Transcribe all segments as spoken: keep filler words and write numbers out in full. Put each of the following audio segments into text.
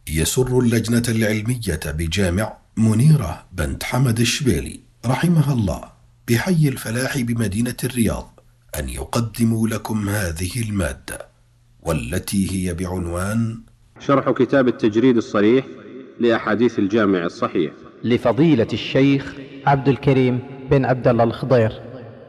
يسر اللجنة العلمية بجامع منيرة بنت حمد الشبيلي رحمها الله بحي الفلاح بمدينة الرياض أن يقدموا لكم هذه المادة، والتي هي بعنوان شرح كتاب التجريد الصريح لأحاديث الجامع الصحيح لفضيلة الشيخ عبد الكريم بن عبد الله الخضير.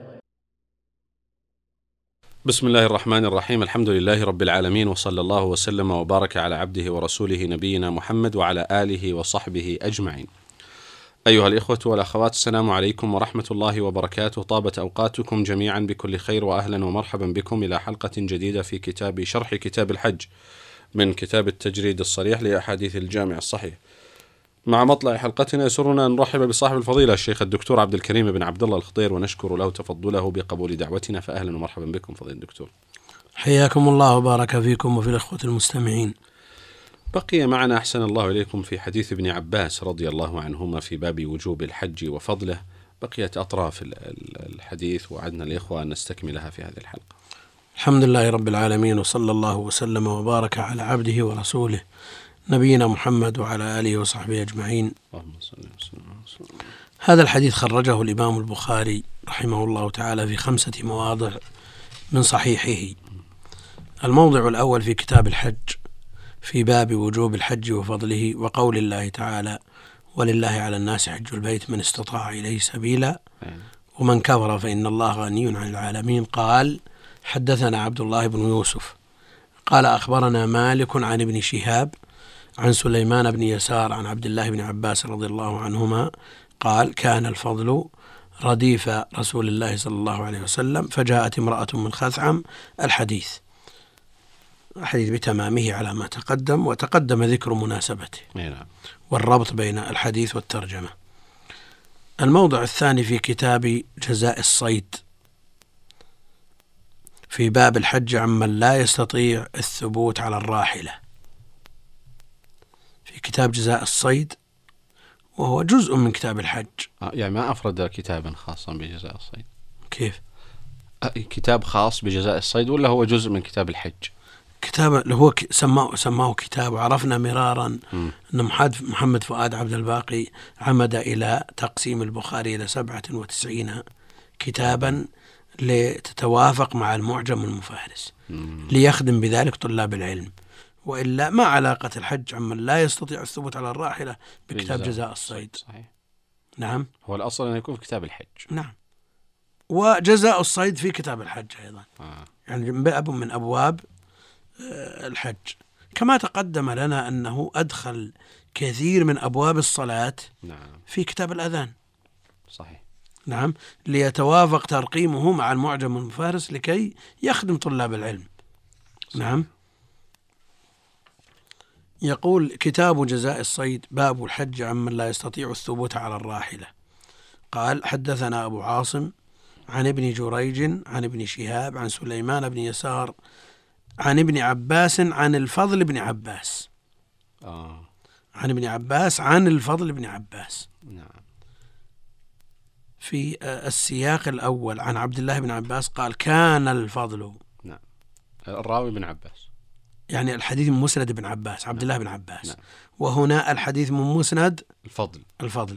بسم الله الرحمن الرحيم. الحمد لله رب العالمين، وصلى الله وسلم وبارك على عبده ورسوله نبينا محمد وعلى آله وصحبه أجمعين. أيها الإخوة والأخوات، السلام عليكم ورحمة الله وبركاته. طابت أوقاتكم جميعا بكل خير، وأهلا ومرحبا بكم إلى حلقة جديدة في كتاب شرح كتاب الحج من كتاب التجريد الصريح لأحاديث الجامع الصحيح. مع مطلع حلقتنا يسرنا أن نرحب بصاحب الفضيلة الشيخ الدكتور عبد الكريم بن عبد الله الخضير، ونشكر له تفضله بقبول دعوتنا، فأهلا ومرحبا بكم فضيلة الدكتور. حياكم الله وبارك فيكم وفي الأخوة المستمعين. بقي معنا أحسن الله إليكم في حديث ابن عباس رضي الله عنهما في باب وجوب الحج وفضله. بقيت أطراف الحديث وعدنا الإخوة أن نستكملها في هذه الحلقة. الحمد لله رب العالمين، وصلى الله وسلم وبارك على عبده ورسوله نبينا محمد وعلى آله وصحبه أجمعين. هذا الحديث خرجه الإمام البخاري رحمه الله تعالى في خمسة مواضع من صحيحه. الموضع الأول في كتاب الحج في باب وجوب الحج وفضله، وقول الله تعالى: ولله على الناس حج البيت من استطاع إليه سبيلا ومن كفر فإن الله غني عن العالمين. قال: حدثنا عبد الله بن يوسف قال أخبرنا مالك عن ابن شهاب عن سليمان بن يسار عن عبد الله بن عباس رضي الله عنهما قال: كان الفضل رديف رسول الله صلى الله عليه وسلم فجاءت امرأة من خثعم. الحديث الحديث بتمامه على ما تقدم، وتقدم ذكر مناسبته والربط بين الحديث والترجمة. الموضع الثاني في كتاب جزاء الصيد في باب الحج عمن لا يستطيع الثبوت على الراحلة. في كتاب جزاء الصيد وهو جزء من كتاب الحج. يعني ما أفرد كتابا خاصا بجزاء الصيد؟ كيف؟ كتاب خاص بجزاء الصيد ولا هو جزء من كتاب الحج؟ كتاب اللي هو سماه سماه كتاب. وعرفنا مرارا م. أن محمد فؤاد عبد الباقي عمد إلى تقسيم البخاري إلى سبعة وتسعين كتابا لتتوافق مع المعجم المفهرس م. ليخدم بذلك طلاب العلم، وإلا ما علاقة الحج عمن لا يستطيع الثبوت على الراحلة بكتاب جزاء الصيد؟ صحيح. نعم، هو الأصل أن يكون في كتاب الحج. نعم، وجزاء الصيد في كتاب الحج أيضا. آه. يعني باب من أبواب الحج. كما تقدم لنا أنه أدخل كثير من أبواب الصلاة نعم. في كتاب الأذان. صحيح. نعم، ليتوافق ترقيمه مع المعجم المفهرس لكي يخدم طلاب العلم. صحيح. نعم. يقول: كتاب جزاء الصيد باب الحج عمن لا يستطيع الثبوت على الراحلة. قال: حدثنا أبو عاصم عن ابن جريج عن ابن شهاب عن سليمان بن يسار عن ابن عباس عن الفضل بن عباس. آه. عن ابن عباس عن الفضل بن عباس. نعم. في السياق الأول عن عبد الله بن عباس قال: كان الفضل. نعم. الراوي بن عباس، يعني الحديث من مسند بن عباس عبد الله بن عباس. نعم. وهنا الحديث من مسند الفضل الفضل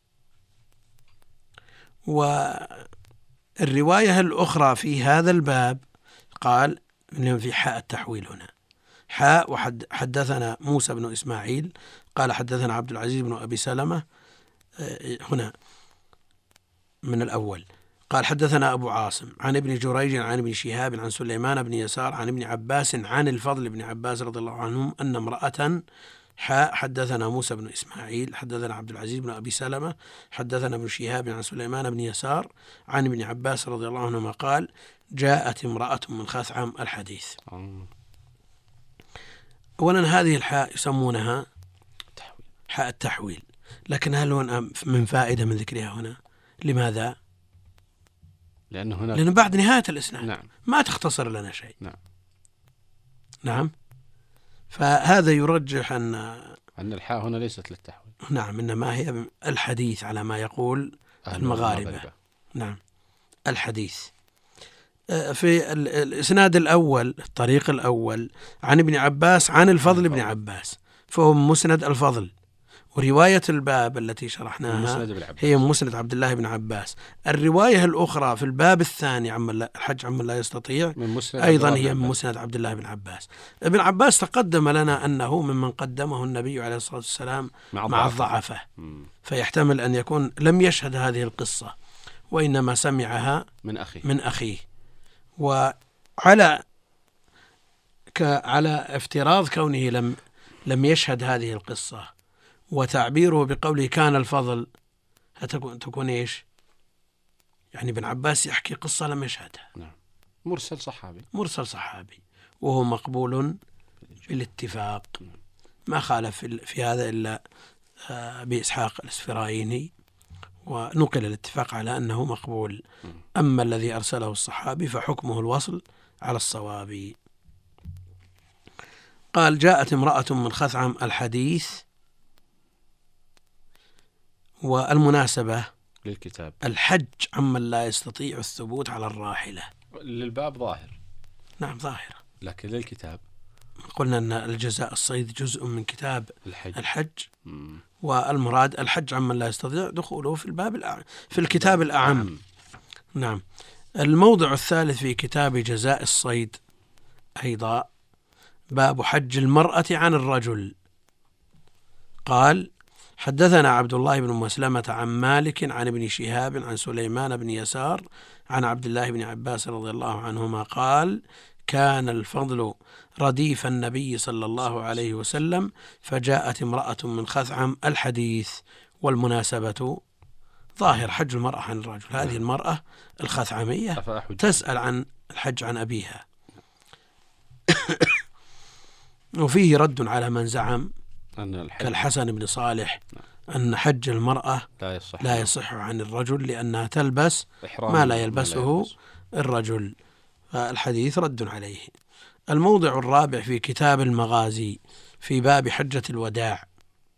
والرواية الأخرى في هذا الباب قال في حاء التحويل هنا حاء وحدثنا موسى بن إسماعيل قال حدثنا عبد العزيز بن أبي سلمة. هنا من الأول قال: حدثنا أبو عاصم عن ابن جريج عن ابن شهاب عن سليمان بن يسار عن ابن عباس عن الفضل بن عباس رضي الله عنهم أن امرأة حاء حدثنا موسى بن إسماعيل حدثنا عبد العزيز بن أبي سلمة حدثنا ابن شهاب عن سليمان بن يسار عن ابن عباس رضي الله عنهما قال: جاءت امرأة من خثعم. الحديث. أولا هذه الحاء يسمونها حاء التحويل، لكن هل هو من فائدة من ذكرها هنا؟ لماذا؟ لأنه هنا لأنه بعد نهاية الإسناد. نعم. ما تختصر لنا شيء. نعم. نعم. فهذا يرجح أن أن الحاء هنا ليست للتحويل. نعم، إنما هي الحديث على ما يقول المغاربة. المغاربة. نعم، الحديث. في الإسناد الأول الطريق الأول عن ابن عباس عن الفضل بن عباس فهو مسند الفضل. ورواية الباب التي شرحناها هي مسند عبد الله بن عباس. الرواية الأخرى في الباب الثاني عم الحج عمن لا يستطيع أيضا هي من مسند عبد الله بن عباس. ابن عباس تقدم لنا أنه ممن قدمه النبي عليه الصلاة والسلام مع, مع الضعفة، فيحتمل أن يكون لم يشهد هذه القصة وإنما سمعها من أخيه, من أخيه. وعلى على افتراض كونه لم لم يشهد هذه القصة وتعبيره بقوله كان الفضل، هتكون تكون إيش؟ يعني ابن عباس يحكي قصة لم يشهدها. نعم. مرسل صحابي مرسل صحابي وهو مقبول بالاتفاق. ما خالف في هذا إلا أبي إسحاق الإسفرايني، ونقل الاتفاق على أنه مقبول. أما الذي أرسله الصحابي فحكمه الوصل على الصواب. قال جاءت امرأة من خثعم الحديث. والمناسبة للكتاب الحج عمن لا يستطيع الثبوت على الراحلة. للباب ظاهر. نعم ظاهر، لكن للكتاب قلنا أن الجزاء الصيد جزء من كتاب الحج, الحج. والمراد الحج عمن لا يستطيع دخوله في الباب الأعم في الكتاب الأعم. نعم. الموضع الثالث في كتاب جزاء الصيد أيضا باب حج المرأة عن الرجل. قال حدثنا عبد الله بن مسلمة عن مالك عن ابن شهاب عن سليمان بن يسار عن عبد الله بن عباس رضي الله عنهما قال كان الفضل رديف النبي صلى الله عليه وسلم فجاءت امرأة من خثعم الحديث. والمناسبة ظاهر حج المرأة عن الرجل. هذه المرأة الخثعمية تسأل عن الحج عن أبيها. وفيه رد على من زعم كالحسن بن صالح أن حج المرأة لا يصح, لا يصح عن الرجل لأنها تلبس ما لا يلبسه الرجل، فالحديث رد عليه. الموضع الرابع في كتاب المغازي في باب حجة الوداع.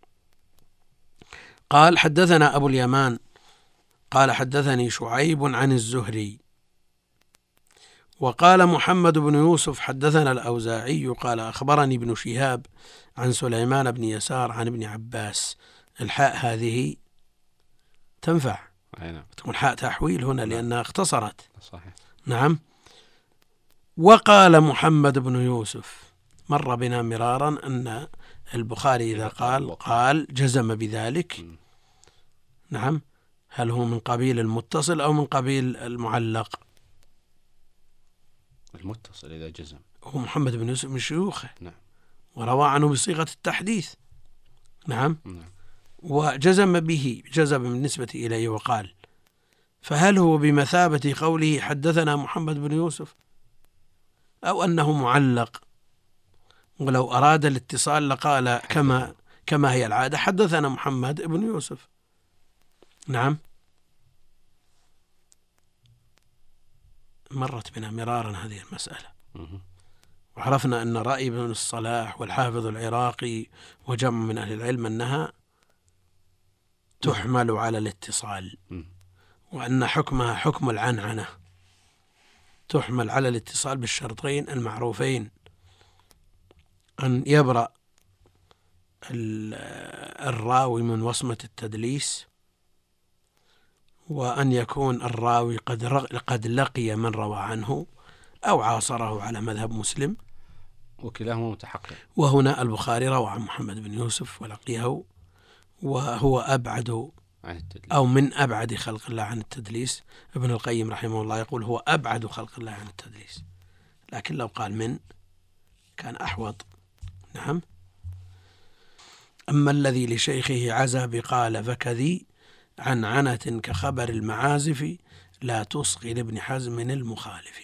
قال حدثنا أبو اليمان قال حدثني شعيب عن الزهري وقال محمد بن يوسف حدثنا الأوزاعي قال أخبرني ابن شهاب عن سليمان بن يسار عن ابن عباس. الحاء هذه تنفع تكون حاء تحويل هنا لأنها اختصرت. صحيح. نعم. وقال محمد بن يوسف مر بنا مرارا أن البخاري إذا قال قال جزم بذلك. نعم. هل هو من قبيل المتصل أو من قبيل المعلق؟ المتصل إذا جزم. هو محمد بن يوسف من شيوخه. نعم. وروى عنه بصيغة التحديث. نعم. نعم. وجزم به جزم بالنسبة إليه وقال فهل هو بمثابة قوله حدثنا محمد بن يوسف أو أنه معلق؟ ولو أراد الاتصال لقال كما كما هي العادة حدثنا محمد بن يوسف. نعم. مرت بنا مرارا هذه المسألة وعرفنا أن رأي ابن الصلاح والحافظ العراقي وجمع من أهل العلم أنها تحمل على الاتصال وأن حكمها حكم العنعنة، تحمل على الاتصال بالشرطين المعروفين أن يبرأ الراوي من وصمة التدليس وأن يكون الراوي قد قد لقي من روى عنه أو عاصره على مذهب مسلم وكلاهما متحقق. وهنا البخاري روى عن محمد بن يوسف ولقيه وهو أبعد عن التدليس أو من أبعد خلق الله عن التدليس. ابن القيم رحمه الله يقول هو أبعد خلق الله عن التدليس، لكن لو قال من كان أحوط. نعم. أما الذي لشيخه عزى بقال فكذي عن عنة كخبر المعازف لا تصغي لابن حزم المخالف.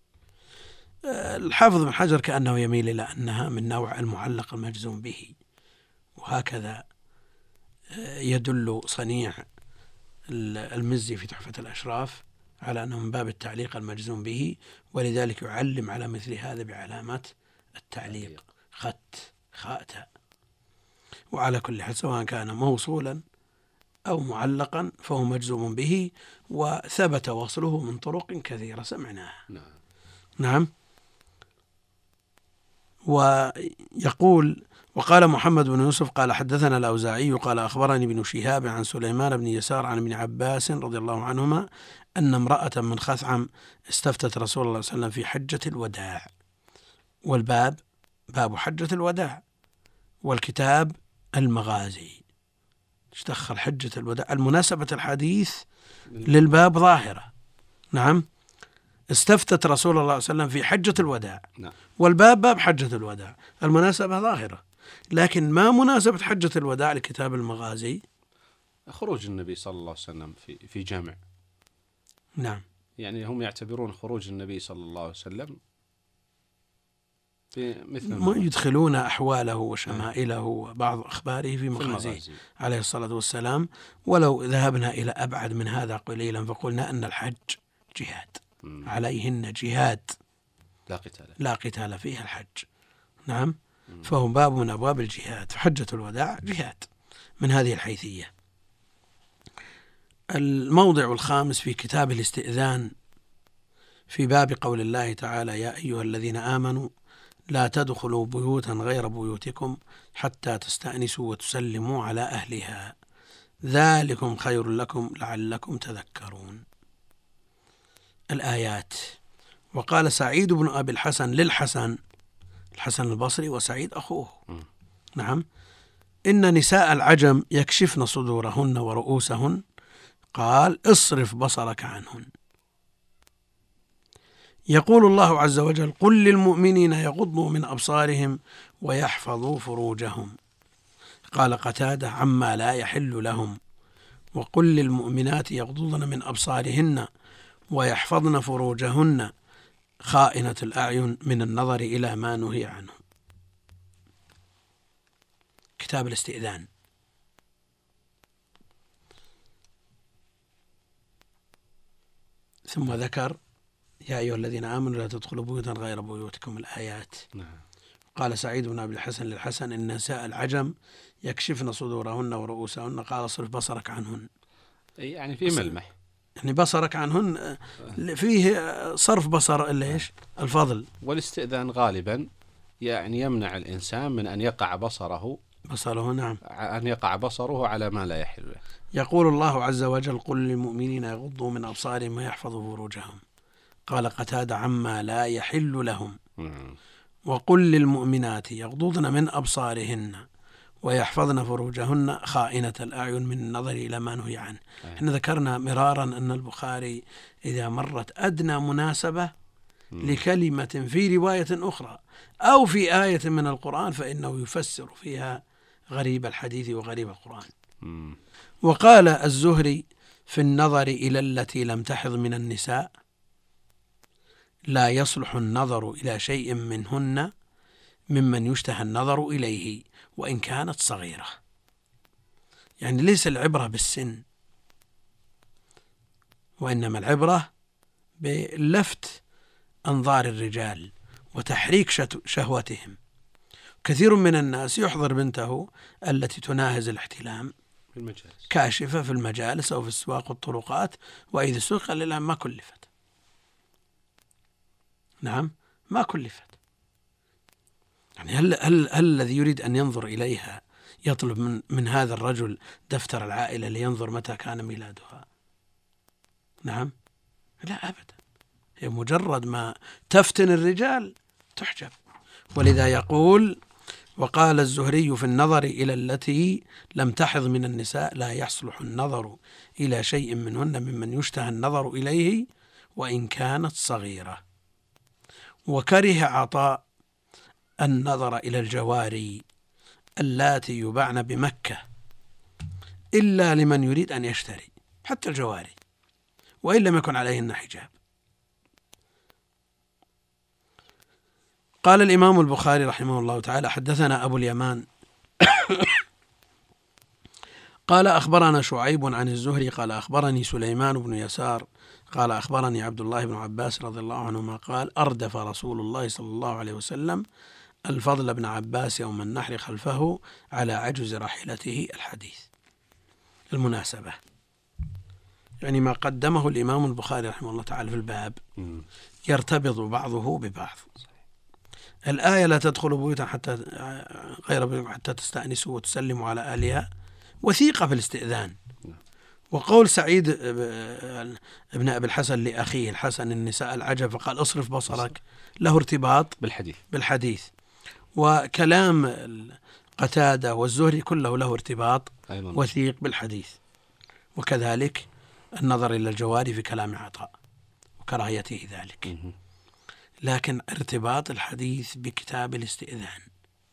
الحافظ بن حجر كأنه يميل إلى أنها من نوع المعلق المجزوم به، وهكذا يدل صنيع المزي في تحفة الأشراف على أنه من باب التعليق المجزوم به، ولذلك يعلم على مثل هذا بعلامات التعليق خط خاء. وعلى كل حال سواء كان موصولا أو معلقا فهو مجزوم به، وثبت وصله من طرق كثيرة سمعناها. نعم. نعم. ويقول: وقال محمد بن يوسف قال حدثنا الأوزاعي قال أخبرني ابن شهاب عن سليمان بن يسار عن ابن عباس رضي الله عنهما أن امرأة من خثعم استفتت رسول الله صلى الله عليه وسلم في حجة الوداع. والباب باب حجة الوداع، والكتاب المغازي. ايش دخل حجة الوداع؟ المناسبة الحديث للباب ظاهرة. نعم، استفتت رسول الله صلى الله عليه وسلم في حجة الوداع، نعم. والباب باب حجة الوداع، المناسبة ظاهرة. لكن ما مناسبة حجة الوداع لكتاب المغازي؟ خروج النبي صلى الله عليه وسلم في في جامع. نعم، يعني هم يعتبرون خروج النبي صلى الله عليه وسلم في مثل ما يدخلون أحواله وشمائله وبعض أخباره في مغازيه عليه الصلاة والسلام. ولو ذهبنا إلى أبعد من هذا قليلا فقلنا أن الحج جهاد، م. عليهن جهاد لا قتال لا قتال فيها الحج. نعم، م. فهو باب من أبواب الجهاد، فحجة الوداع جهاد من هذه الحيثية. الموضع الخامس في كتاب الاستئذان في باب قول الله تعالى: يا أيها الذين آمنوا لا تدخلوا بيوتا غير بيوتكم حتى تستأنسوا وتسلموا على أهلها ذلكم خير لكم لعلكم تذكرون. الآيات. وقال سعيد بن أبي الحسن للحسن، الحسن البصري وسعيد أخوه، نعم: إن نساء العجم يكشفن صدورهن ورؤوسهن، قال: اصرف بصرك عنهن. يقول الله عز وجل: قل للمؤمنين يغضوا من أبصارهم ويحفظوا فروجهم، قال قتادة: عما لا يحل لهم. وقل للمؤمنات يغضضن من أبصارهن ويحفظن فروجهن خائنة الأعين من النظر إلى ما نهي عنه. كتاب الاستئذان. ثم ذكر: يا أيها الذين آمنوا لا تدخلوا بيوتا غير بيوتكم، الآيات. نعم. قال سعيد بن أبي الحسن للحسن: إن نساء العجم يكشفن صدورهن ورؤوسهن، قال: اصرف بصرك عنهن. يعني في ملمح، يعني بصرك عنهن فيه صرف بصر إلا إيش؟ الفضل. والاستئذان غالبا يعني يمنع الإنسان من أن يقع بصره بصره نعم أن يقع بصره على ما لا يحل له. يقول الله عز وجل: قل للمؤمنين يغضوا من أبصارهم ويحفظوا فروجهم، قال قتادة: عما لا يحل لهم. م. وقل للمؤمنات يغضضن من أبصارهن ويحفظن فروجهن خائنة الأعين من النظر إلى ما نهي عنه. احنا ذكرنا مرارا أن البخاري إذا مرت أدنى مناسبة م. لكلمة في رواية أخرى أو في آية من القرآن فإنه يفسر فيها غريب الحديث وغريب القرآن. م. وقال الزهري في النظر إلى التي لم تحض من النساء: لا يصلح النظر إلى شيء منهن ممن يشتهى النظر إليه وإن كانت صغيرة. يعني ليس العبرة بالسن، وإنما العبرة بلفت أنظار الرجال وتحريك شهوتهم. كثير من الناس يحضر بنته التي تناهز الاحتلام في المجالس، كاشفة في المجالس أو في السواق والطرقات، وإذا سوق لله ما كلفت. نعم، ما كلفت. يعني هل, هل, هل الذي يريد أن ينظر إليها يطلب من, من هذا الرجل دفتر العائلة لينظر متى كان ميلادها؟ نعم، لا أبدا. هي مجرد ما تفتن الرجال تحجب. ولذا يقول: وقال الزهري في النظر إلى التي لم تحض من النساء: لا يصلح النظر إلى شيء منهن ممن يشتهى النظر إليه وإن كانت صغيرة. وكره عطاء النظر إلى الجواري اللاتي يباعن بمكة إلا لمن يريد أن يشتري، حتى الجواري وإن لم يكن عليهن حجاب. قال الإمام البخاري رحمه الله تعالى: حدثنا أبو اليمان قال أخبرنا شعيب عن الزهري قال أخبرني سليمان بن يسار قال أخبرني عبد الله بن عباس رضي الله عنهما قال: أردف رسول الله صلى الله عليه وسلم الفضل بن عباس يوم النحر خلفه على عجز راحلته. الحديث. المناسبة يعني ما قدمه الإمام البخاري رحمه الله تعالى في الباب يرتبط بعضه ببعض. الآية لا تدخلوا بيوتا حتى غير بيوتا حتى تستأنسوا وتسلموا على أهلها وثيقة في الاستئذان. وقول سعيد ابن أبي الحسن لأخيه الحسن النساء العجب فقال اصرف بصرك له ارتباط بالحديث بالحديث. وكلام قتادة والزهري كله له ارتباط أيضا وثيق بالحديث. وكذلك النظر إلى الجواري في كلام عطاء وكراهيته ذلك. لكن ارتباط الحديث بكتاب الاستئذان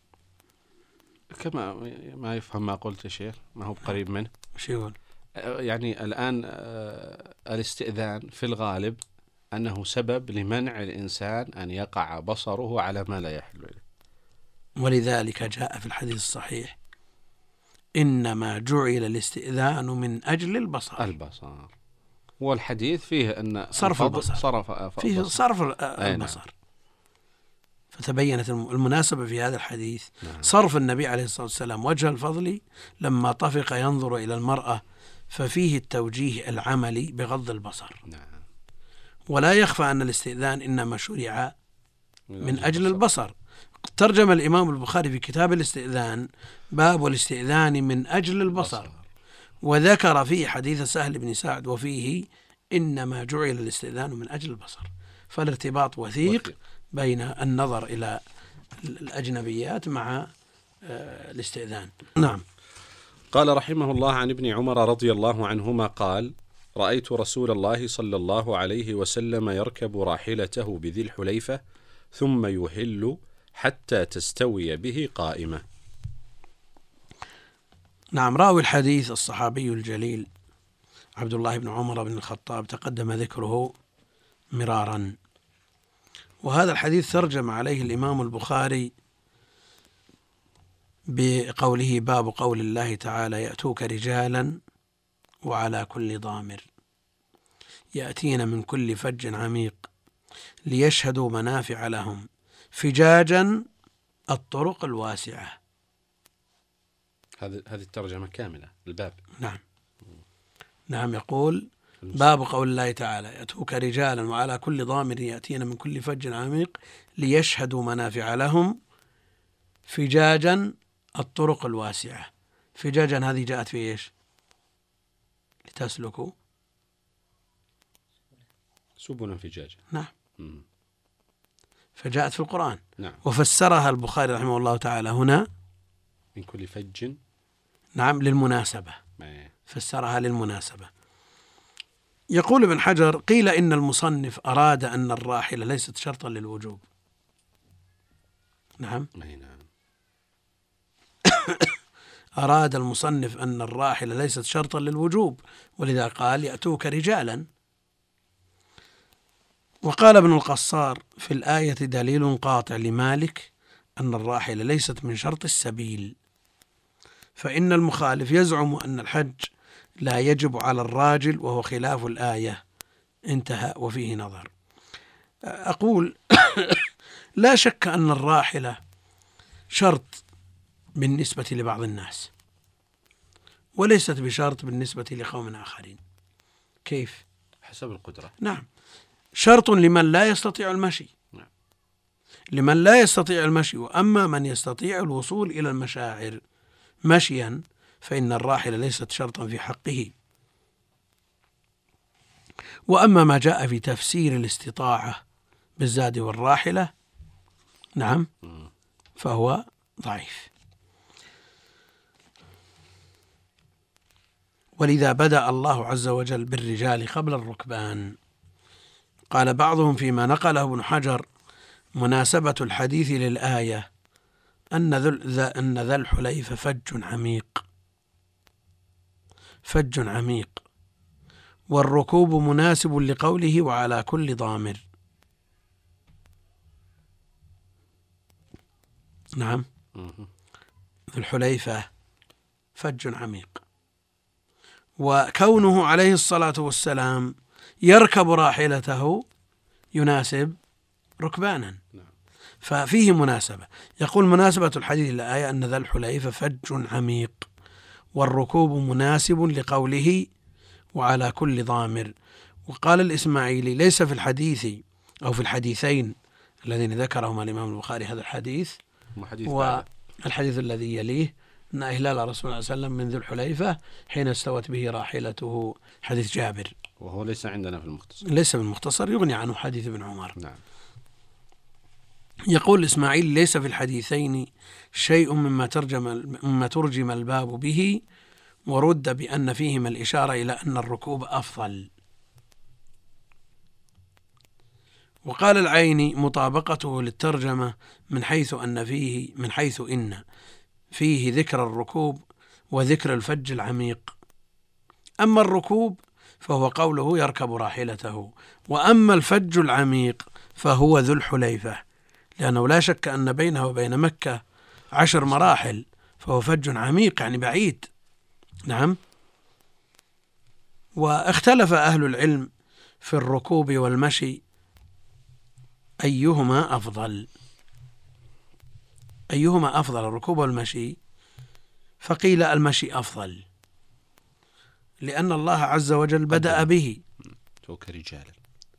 كما ما يفهم ما قلت يا شيخ، ما هو قريب منه. شو يقول؟ يعني الآن الاستئذان في الغالب أنه سبب لمنع الإنسان أن يقع بصره على ما لا يحل له، ولذلك جاء في الحديث الصحيح إنما جعل الاستئذان من أجل البصر. البصر والحديث فيه أن صرف البصر صرف فيه صرف البصر. البصر. فتبينت المناسبة في هذا الحديث. نعم. صرف النبي عليه الصلاة والسلام وجه الفضل لما طفق ينظر إلى المرأة، ففيه التوجيه العملي بغض البصر. نعم. ولا يخفى أن الاستئذان إنما شرع من أجل البصر. ترجم الإمام البخاري في كتاب الاستئذان باب الاستئذان من أجل البصر، وذكر فيه حديث سهل بن سعد وفيه إنما جعل الاستئذان من أجل البصر. فالارتباط وثيق بين النظر إلى الأجنبيات مع الاستئذان. نعم. قال رحمه الله عن ابن عمر رضي الله عنهما قال: رأيت رسول الله صلى الله عليه وسلم يركب راحلته بذي الحليفة ثم يهل حتى تستوي به قائمة. نعم. راوي الحديث الصحابي الجليل عبد الله بن عمر بن الخطاب تقدم ذكره مرارا، وهذا الحديث ترجم عليه الإمام البخاري بقوله باب قول الله تعالى يأتوك رجالا وعلى كل ضامر يأتين من كل فج عميق ليشهدوا منافع لهم فجاجا الطرق الواسعة. هذه هذه الترجمة كاملة الباب. نعم. نعم. يقول باب قول الله تعالى يأتوك رجالا وعلى كل ضامر يأتين من كل فج عميق ليشهدوا منافع لهم فجاجا الطرق الواسعة. فجاجا هذه جاءت في إيش؟ لتسلكوا سبلا فجاجا. نعم. مم. فجاءت في القرآن. نعم. وفسرها البخاري رحمه الله تعالى هنا من كل فج. نعم. للمناسبة. ما. فسرها للمناسبة. يقول ابن حجر قيل إن المصنف أراد أن الراحلة ليست شرطا للوجوب. نعم. نعم. أراد المصنف أن الراحلة ليست شرطا للوجوب، ولذا قال يأتوك رجالا. وقال ابن القصار في الآية دليل قاطع لمالك أن الراحلة ليست من شرط السبيل، فإن المخالف يزعم أن الحج لا يجب على الراجل وهو خلاف الآية. انتهى. وفيه نظر. أقول لا شك أن الراحلة شرط بالنسبة لبعض الناس وليست بشرط بالنسبة لقوم آخرين. كيف؟ حسب القدرة. نعم. شرط لمن لا يستطيع المشي. نعم. لمن لا يستطيع المشي. وأما من يستطيع الوصول إلى المشاعر مشيا فإن الراحلة ليست شرطا في حقه. وأما ما جاء في تفسير الاستطاعة بالزاد والراحلة نعم فهو ضعيف. ولذا بدأ الله عز وجل بالرجال قبل الركبان. قال بعضهم فيما نقله ابن حجر مناسبة الحديث للآية أن ذا أن ذا الحليفة فج عميق فج عميق والركوب مناسب لقوله وعلى كل ضامر. نعم. ذو الحليفة فج عميق، وكونه عليه الصلاة والسلام يركب راحلته يناسب ركبانا، ففيه مناسبة. يقول مناسبة الحديث للآية أن ذا الحليفة فج عميق والركوب مناسب لقوله وعلى كل ضامر. وقال الإسماعيلي ليس في الحديث أو في الحديثين الذين ذكرهما الإمام البخاري هذا الحديث حديث والحديث الذي يليه أن إهلال رسول الله صلى الله عليه وسلم من ذو الحليفة حين استوت به راحلته، حديث جابر، وهو ليس عندنا في المختصر، ليس من المختصر، يغني عنه حديث ابن عمر. نعم. يقول إسماعيل: ليس في الحديثين شيء مما ترجم مما ترجم الباب به، ورد بأن فيهما الإشارة إلى أن الركوب أفضل. وقال العيني: مطابقته للترجمة من حيث أن فيه من حيث إن فيه ذكر الركوب وذكر الفج العميق. أما الركوب فهو قوله يركب راحلته، وأما الفج العميق فهو ذو الحليفة، لأنه لا شك أن بينه وبين مكة عشر مراحل، فهو فج عميق يعني بعيد. نعم. واختلف أهل العلم في الركوب والمشي أيهما أفضل أيهما أفضل الركوب والمشي، فقيل المشي أفضل، لأن الله عز وجل بدأ به كرجال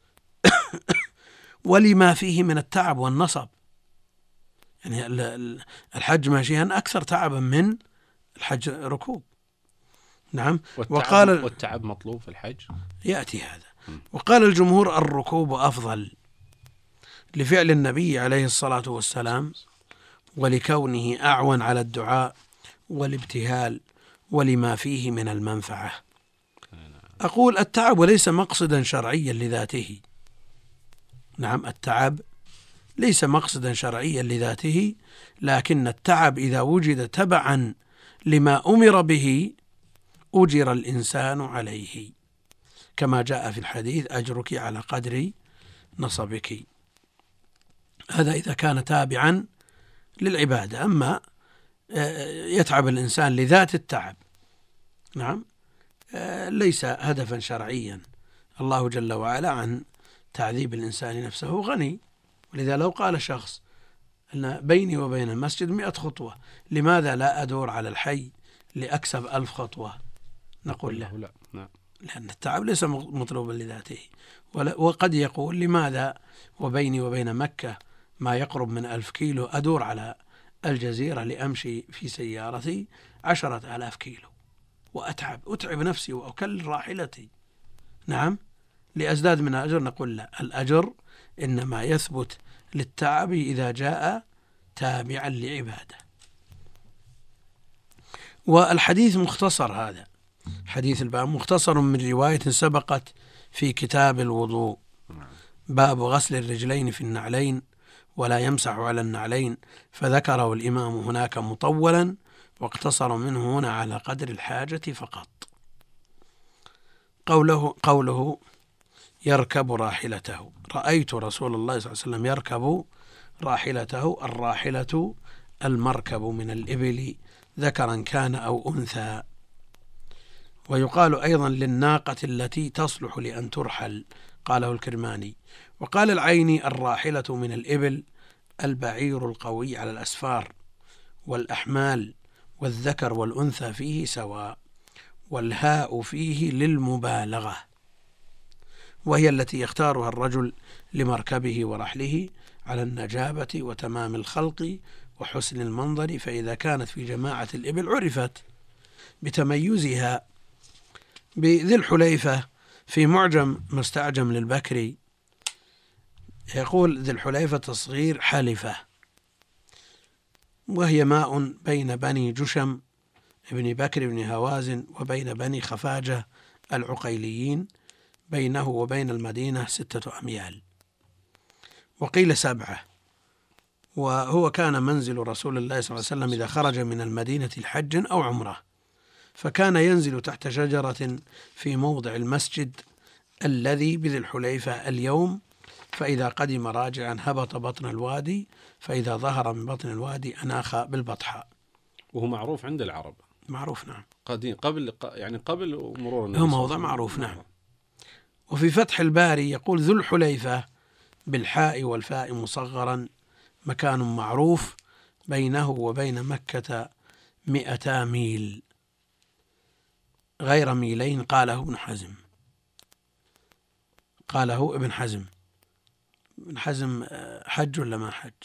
ولما فيه من التعب والنصب. يعني الحج ماشيا أكثر تعبا من الحج ركوب. نعم. والتعب وقال والتعب مطلوب في الحج، يأتي هذا. وقال الجمهور الركوب أفضل لفعل النبي عليه الصلاة والسلام، ولكونه أعون على الدعاء والابتهال، ولما فيه من المنفعة. أقول التعب وليس مقصدا شرعيا لذاته. نعم، التعب ليس مقصدا شرعيا لذاته، لكن التعب إذا وجد تبعا لما أمر به أجر الإنسان عليه، كما جاء في الحديث: أجرك على قدر نصبك. هذا إذا كان تابعا للعبادة. أما يتعب الإنسان لذات التعب، نعم، ليس هدفا شرعيا. الله جل وعلا عن تعذيب الإنسان نفسه غني، ولذا لو قال شخص أن بيني وبين المسجد مئة خطوة، لماذا لا أدور على الحي لأكسب ألف خطوة؟ نقول له لا. نعم. لأن التعب ليس مطلوبا لذاته. وقد يقول: لماذا وبيني وبين مكة ما يقرب من ألف كيلو أدور على الجزيرة لأمشي في سيارتي عشرة آلاف كيلو وأتعب أتعب نفسي وأكل راحلتي، نعم، لأزداد من الأجر؟ نقول لا، الأجر إنما يثبت للتعب إذا جاء تابعا لعبادة. والحديث مختصر، هذا حديث الباب مختصر من رواية سبقت في كتاب الوضوء، باب غسل الرجلين في النعلين ولا يمسح على النعلين، فذكره الإمام هناك مطولا، واقتصر منه هنا على قدر الحاجة فقط. قوله, قوله يركب راحلته: رأيت رسول الله صلى الله عليه وسلم يركب راحلته. الراحلة المركب من الإبل، ذكرا كان أو أنثى. ويقال أيضا للناقة التي تصلح لأن ترحل، قاله الكرماني. وقال العيني: الراحلة من الإبل البعير القوي على الأسفار، والأحمال، والذكر والأنثى فيه سواء، والهاء فيه للمبالغة، وهي التي يختارها الرجل لمركبه ورحله على النجابة وتمام الخلق وحسن المنظر، فإذا كانت في جماعة الإبل عرفت بتميزها. بذي الحليفة في معجم مستعجم للبكري يقول: ذي الحليفة تصغير حلفة، وهي ماء بين بني جشم ابن بكر بن هوازن وبين بني خفاجة العقيليين، بينه وبين المدينة ستة أميال، وقيل سبعة. وهو كان منزل رسول الله صلى الله عليه وسلم إذا خرج من المدينة لحج أو عمره، فكان ينزل تحت شجرة في موضع المسجد الذي بذي الحليفة اليوم، فإذا قدم راجعا هبط بطن الوادي، فإذا ظهر من بطن الوادي أناخ بالبطحاء. وهو معروف عند العرب، معروف، نعم، قديم، قبل يعني قبل مرور النبي، هو موضع معروف، نعم. وفي فتح الباري يقول: ذو الحليفة بالحاء والفاء مصغرا، مكان معروف بينه وبين مكة مئتا ميل غير ميلين، قاله ابن حزم قاله ابن حزم ابن حزم حج ولا ما حج؟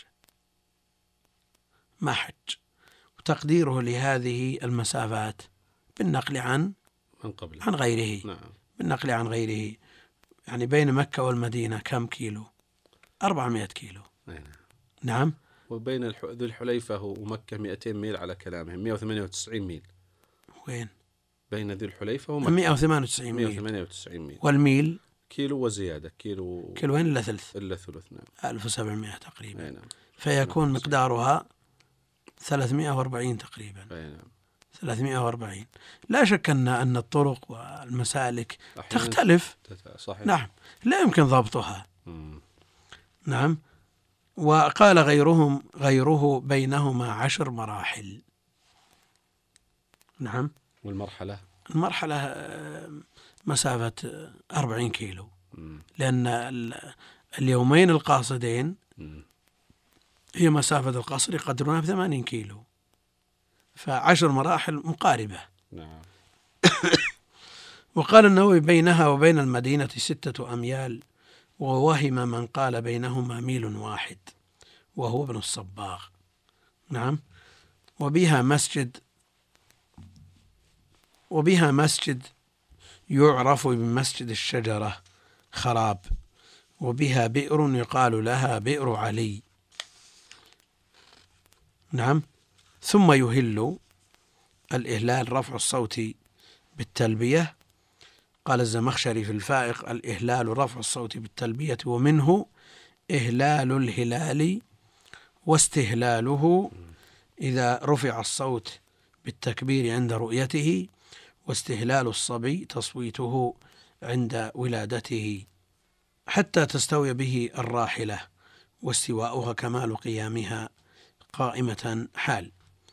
ما حج. وتقديره لهذه المسافات بالنقل عن من قبل عن غيره. نعم. بالنقل عن غيره، يعني بين مكة والمدينة كم كيلو؟ أربعمائة كيلو. نعم. نعم. وبين ذو الحليفة ومكة مئتين ميل على كلامهم، مئة وثمانية وتسعين ميل. وين؟ بين ذو الحليفة ومكة مئة وثمانية وتسعين ميل. مئة وثمانية وتسعين ميل. والميل كيلو وزيادة، كيلو كيلوين إلا ثلث إلا ثلث. نعم. ألف وسبعمائة تقريبا. نعم. فيكون نعم. مقدارها ثلاثمائة وأربعين تقريبا. نعم. ثلاثمائة وأربعين. لا شك أن أن الطرق والمسالك تختلف. صحيح. نعم، لا يمكن ضبطها. مم. نعم. وقال غيرهم غيره بينهما عشر مراحل. نعم. والمرحلة المرحلة مسافة أربعين كيلو. مم. لأن اليومين القاصدين مم. هي مسافة القصر يقدرونها بثمانين كيلو، فعشر مراحل مقاربة. نعم. وقال النووي بينها وبين المدينة ستة أميال، ووهم من قال بينهما ميل واحد وهو ابن الصباغ. نعم. وبها مسجد وبها مسجد يعرف بمسجد الشجرة خراب، وبها بئر يقال لها بئر علي. نعم. ثم يهل الإهلال رفع الصوت بالتلبية. قال الزمخشري في الفائق: الإهلال رفع الصوت بالتلبية، ومنه إهلال الهلال واستهلاله إذا رفع الصوت بالتكبير عند رؤيته، واستهلال الصبي تصويته عند ولادته حتى تستوي به الراحلة، واستواؤها كمال قيامها قائمة حال.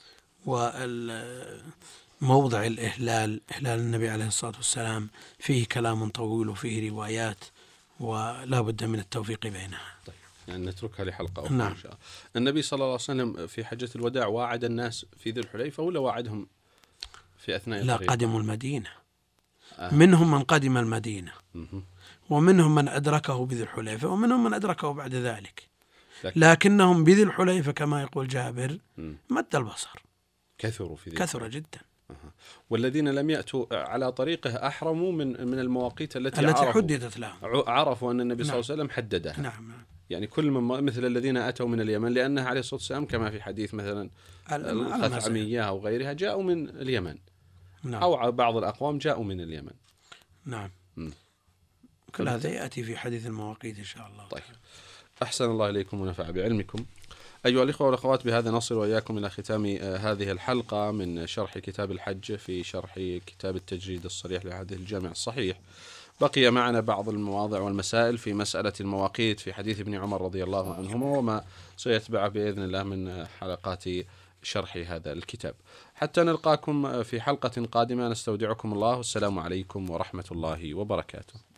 وموضع الإهلال إهلال النبي عليه الصلاة والسلام فيه كلام طويل وفيه روايات، ولا بد من التوفيق بينها. طيب، يعني نتركها لحلقة أخرى. نعم. إن شاء الله. النبي صلى الله عليه وسلم في حجة الوداع واعد الناس في ذي الحليفة ولا واعدهم في أثناء لا، الطريق؟ قدموا المدينة. آه. منهم من قدم المدينة، مه. ومنهم من أدركه بذي الحليفة، ومنهم من أدركه بعد ذلك. لكن لكنهم بذي الحليفة كما يقول جابر م. مد البصر، كثروا في ذي كثر جدا. أه. والذين لم يأتوا على طريقه أحرموا من من المواقيت التي التي عرفوا حددت لهم. عرفوا أن النبي نعم. صلى الله عليه وسلم حددها. نعم. يعني كل من مثل الذين أتوا من اليمن، لأنها عليه الصلاة والسلام كما في حديث مثلا الخثعمية أو غيرها جاءوا من اليمن. نعم. أو بعض الأقوام جاءوا من اليمن. نعم. م. كل هذا يأتي في حديث المواقيت إن شاء الله. طيب، أحسن الله إليكم ونفع بعلمكم. أيها الإخوة والأخوات، بهذا نصل وإياكم إلى ختام هذه الحلقة من شرح كتاب الحج في شرح كتاب التجريد الصريح لحديث الجامع الصحيح. بقي معنا بعض المواضع والمسائل في مسألة المواقيت في حديث ابن عمر رضي الله عنهما، وما سيتبع بإذن الله من حلقات شرح هذا الكتاب. حتى نلقاكم في حلقة قادمة، نستودعكم الله، والسلام عليكم ورحمة الله وبركاته.